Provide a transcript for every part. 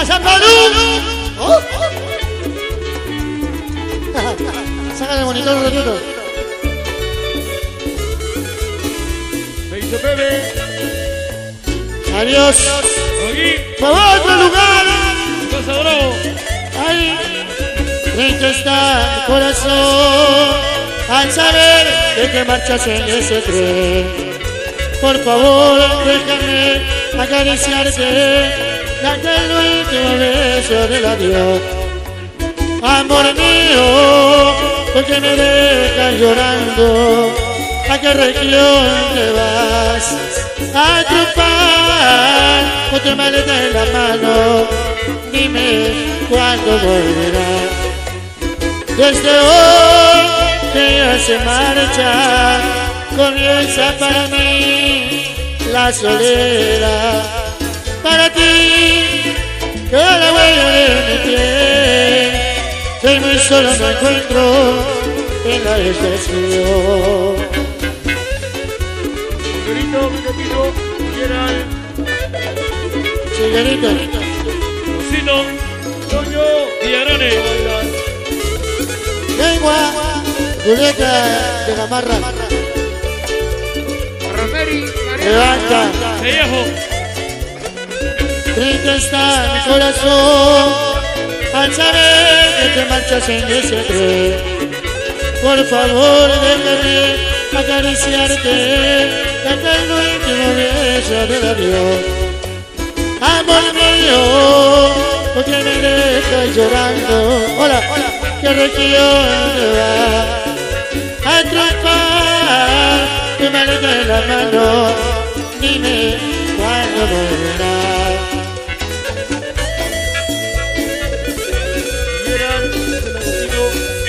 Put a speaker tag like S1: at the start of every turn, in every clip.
S1: ¡Pasa Perú! Oh. Saca el monitor un ratito.
S2: Se hizo Pepe.
S1: Adiós.
S2: Aquí.
S1: ¡Para otro lugar!
S2: Casa Bravo.
S1: Ahí, frente está mi corazón, al saber de que marchas en ese tren. Por favor, déjame acariciarte, darte el último beso del adiós. Amor mío, ¿por qué me dejas llorando? ¿A qué región te vas? A triunfar con tu maleta en la mano. Dime cuándo volverás. Desde hoy que ya se marcha, comienza para mí la soledad. Para ti queda la huella de mi piel. Soy muy solo, me encuentro en la estación.
S2: Miguelito, Miguelito, Gerald,
S1: Cigarrito.
S2: Rosito, Toño y Arane.
S1: Lengua, Julieta de la Marra.
S2: Romeri,
S1: Levanta.
S2: Pellejo.
S1: Triste está mi corazón al saber que te marchas en ese tren. Por favor, déjame acariciarte, darte el último beso del adiós. Amor mío, ¿por qué me dejas llorando? Hola, ¿qué región te vas? A triunfar, tu maleta en la mano, dime cuándo volverás.
S2: Gerald, Rosito,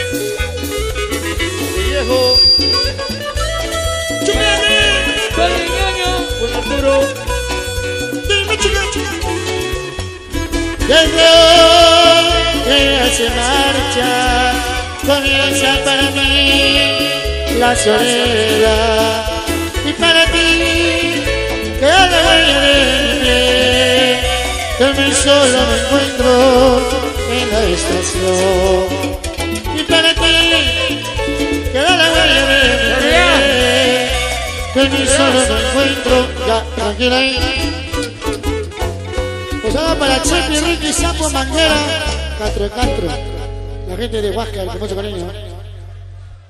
S2: Pellejo.
S1: ¡Chúpame!
S2: Cariñaño, Buen Arturo.
S1: Dime, chica. Desde hoy que ya se marcha, comienza para mí la soledad. Y para ti queda la huella de mi piel. Yo muy solo me encuentro en la estación. Y para ti queda la huella de mi piel. Yo muy solo me encuentro. Ya, tranquila ahí. Posada para Chepi, Ricky, Sapo, Manguera, Castro, la gente de Huáscar, con mucho cariño.